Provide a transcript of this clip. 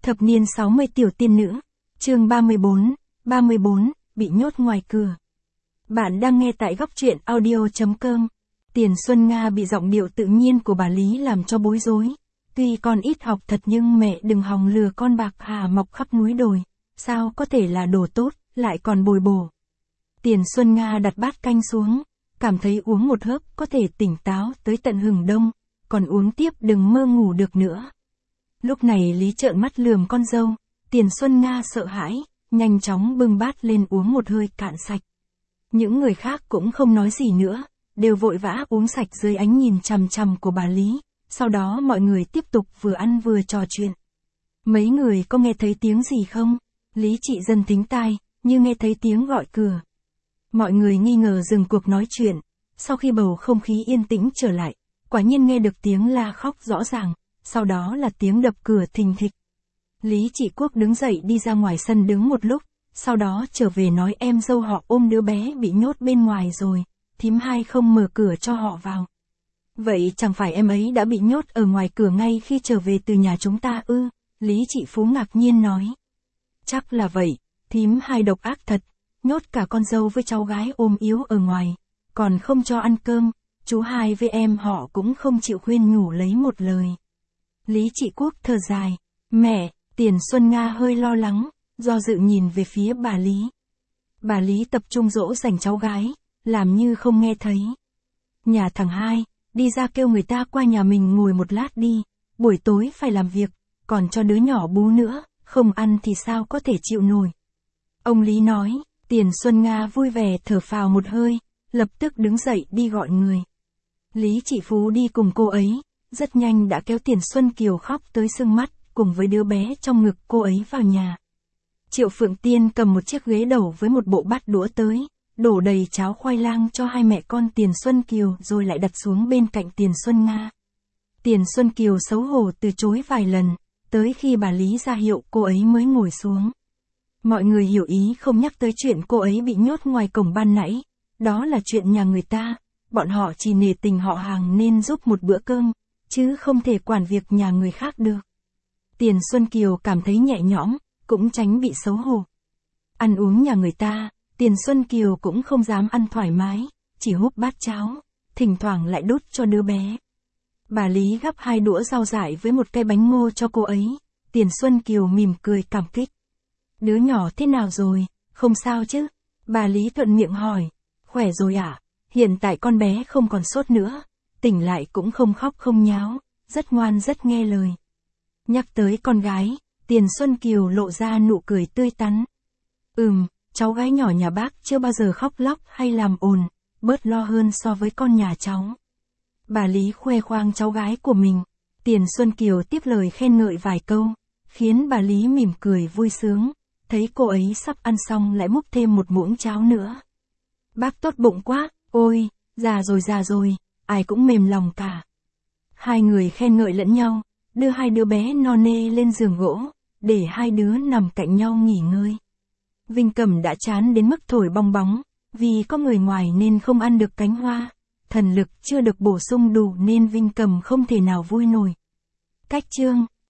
Thập niên 60 tiểu tiên nữ, chương 34, bị nhốt ngoài cửa. Bạn đang nghe tại góc truyện audio.com. Tiền Xuân Nga bị giọng điệu tự nhiên của bà Lý làm cho bối rối. Tuy con ít học thật nhưng mẹ đừng hòng lừa con bạc hà mọc khắp núi đồi. Sao có thể là đồ tốt, lại còn bồi bổ. Tiền Xuân Nga đặt bát canh xuống, cảm thấy uống một hớp có thể tỉnh táo tới tận hừng đông, còn uống tiếp đừng mơ ngủ được nữa. Lúc này Lý trợn mắt lườm con dâu, Tiền Xuân Nga sợ hãi, nhanh chóng bưng bát lên uống một hơi cạn sạch. Những người khác cũng không nói gì nữa, đều vội vã uống sạch dưới ánh nhìn chằm chằm của bà Lý, sau đó mọi người tiếp tục vừa ăn vừa trò chuyện. Mấy người có nghe thấy tiếng gì không? Lý trị dân thính tai, như nghe thấy tiếng gọi cửa. Mọi người nghi ngờ dừng cuộc nói chuyện, sau khi bầu không khí yên tĩnh trở lại, quả nhiên nghe được tiếng la khóc rõ ràng, sau đó là tiếng đập cửa thình thịch. Lý Trị Quốc đứng dậy đi ra ngoài sân đứng một lúc, sau đó trở về nói em dâu họ ôm đứa bé bị nhốt bên ngoài rồi, thím hai không mở cửa cho họ vào. Vậy chẳng phải em ấy đã bị nhốt ở ngoài cửa ngay khi trở về từ nhà chúng ta ư? Lý Trị Phú ngạc nhiên nói. Chắc là vậy, thím hai độc ác thật, nhốt cả con dâu với cháu gái ôm yếu ở ngoài, còn không cho ăn cơm, chú hai với em họ cũng không chịu khuyên nhủ lấy một lời. Lý Trị Quốc thở dài, mẹ, Tiền Xuân Nga hơi lo lắng, do dự nhìn về phía bà Lý. Bà Lý tập trung dỗ dành cháu gái, làm như không nghe thấy. Nhà thằng hai, đi ra kêu người ta qua nhà mình ngồi một lát đi, buổi tối phải làm việc, còn cho đứa nhỏ bú nữa, không ăn thì sao có thể chịu nổi. Ông Lý nói, Tiền Xuân Nga vui vẻ thở phào một hơi, lập tức đứng dậy đi gọi người. Lý Trị Phú đi cùng cô ấy, rất nhanh đã kéo Tiền Xuân Kiều khóc tới sưng mắt, cùng với đứa bé trong ngực cô ấy vào nhà. Triệu Phượng Tiên cầm một chiếc ghế đầu với một bộ bát đũa tới, đổ đầy cháo khoai lang cho hai mẹ con Tiền Xuân Kiều rồi lại đặt xuống bên cạnh Tiền Xuân Nga. Tiền Xuân Kiều xấu hổ từ chối vài lần, tới khi bà Lý ra hiệu cô ấy mới ngồi xuống. Mọi người hiểu ý không nhắc tới chuyện cô ấy bị nhốt ngoài cổng ban nãy, đó là chuyện nhà người ta, bọn họ chỉ nể tình họ hàng nên giúp một bữa cơm, chứ không thể quản việc nhà người khác được. Tiền Xuân Kiều cảm thấy nhẹ nhõm, cũng tránh bị xấu hổ. Ăn uống nhà người ta, Tiền Xuân Kiều cũng không dám ăn thoải mái, chỉ húp bát cháo, thỉnh thoảng lại đút cho đứa bé. Bà Lý gắp 2 đũa rau dại với một cây bánh ngô cho cô ấy, Tiền Xuân Kiều mỉm cười cảm kích. Đứa nhỏ thế nào rồi, không sao chứ? Bà Lý thuận miệng hỏi, khỏe rồi ạ, hiện tại con bé không còn sốt nữa, tỉnh lại cũng không khóc không nháo, rất ngoan rất nghe lời. Nhắc tới con gái, Tiền Xuân Kiều lộ ra nụ cười tươi tắn. Cháu gái nhỏ nhà bác chưa bao giờ khóc lóc hay làm ồn, bớt lo hơn so với con nhà cháu. Bà Lý khoe khoang cháu gái của mình, Tiền Xuân Kiều tiếp lời khen ngợi vài câu, khiến bà Lý mỉm cười vui sướng, thấy cô ấy sắp ăn xong lại múc thêm một muỗng cháo nữa. Bác tốt bụng quá, ôi, già rồi, ai cũng mềm lòng cả. Hai người khen ngợi lẫn nhau, đưa 2 đứa bé no nê lên giường gỗ, để 2 đứa nằm cạnh nhau nghỉ ngơi. Vinh Cẩm đã chán đến mức thổi bong bóng, vì có người ngoài nên không ăn được cánh hoa, thần lực chưa được bổ sung đủ nên Vinh Cẩm không thể nào vui nổi. Cách chương